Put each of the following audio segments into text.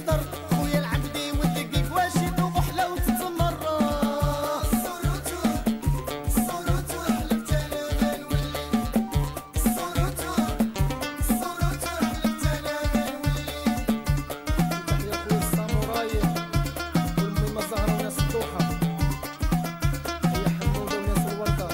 الصدر خويا العبدي والدقيق واش يذوق حلاوة التمر السروتو حلفت انا ما نولي السروتو حلفت انا ما نولي. تحية خويا الساموراي والميمة زهرة وناس الدوحة، تحية حمودة وناس الوردة.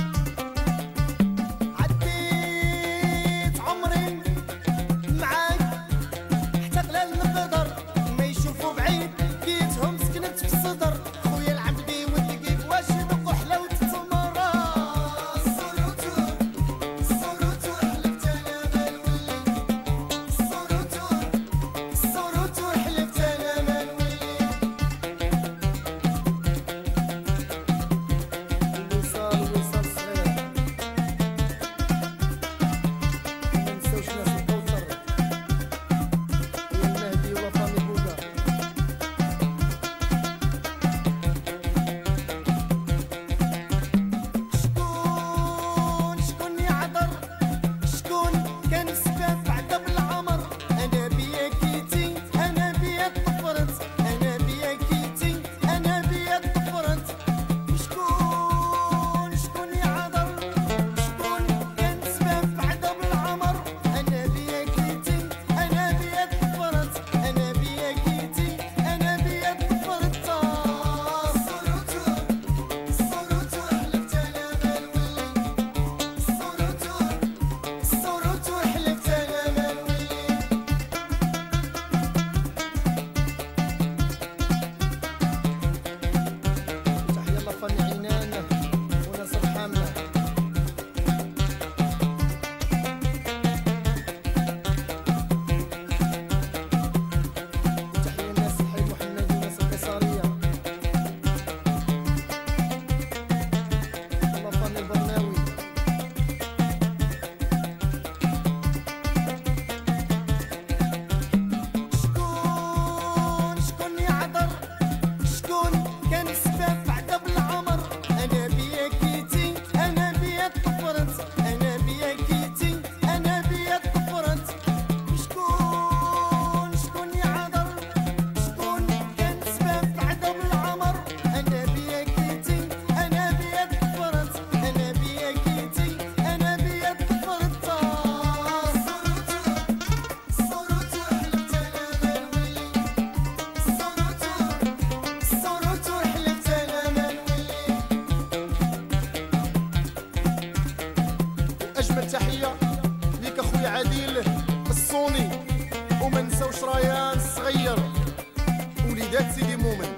عديت عمري معاك حتى قلال نقدر ما يشوفوا بعيد لقيتهم سكنت في الصدر خويا العبدي والدقيق واش يذوقوا حلاوة التمرة السروتو حلفت انا ما نولي السروتو حلفت انا ما نولي. الوصال صغير ما نساوش ناس الكوثر المهدي وفامي بودا. شكون يعذر شكون كان سبب عذاب العمر انا بيا كيتي انا بيا طفرت انا بيا كيتي انا بيا طفرت. شكون يعذر شكون كان سبب عذاب العمر انا بيا كيتي انا بيا طفرت انا بيا كيتي انا بيا طفرت. السروتو حلفت انا ما نولي السروتو حلفت انا ما نولي. تحية لفاني عنان وناس الحامة. تحية الناس الحي محمد وناس القيصرية. لفاني البرناوي. شكون يعذر شكون كان سبب عذاب العمر انا بيا كيتي انا بيا طفرت انا بيا كيتي انا بيا طفرت. شكون يعذر شكون كان سبب عذاب العمر انا بيا كيتي انا بيا طفرت انا بيا كيتي انا بيا طفرت. السروتو حلفت انا ما نولي السروتو حلفت انا ما نولي. اجمل تحيه ليك اخويا عديل الصوني وما نساوش ريان الصغير وليدات سيدي مومن.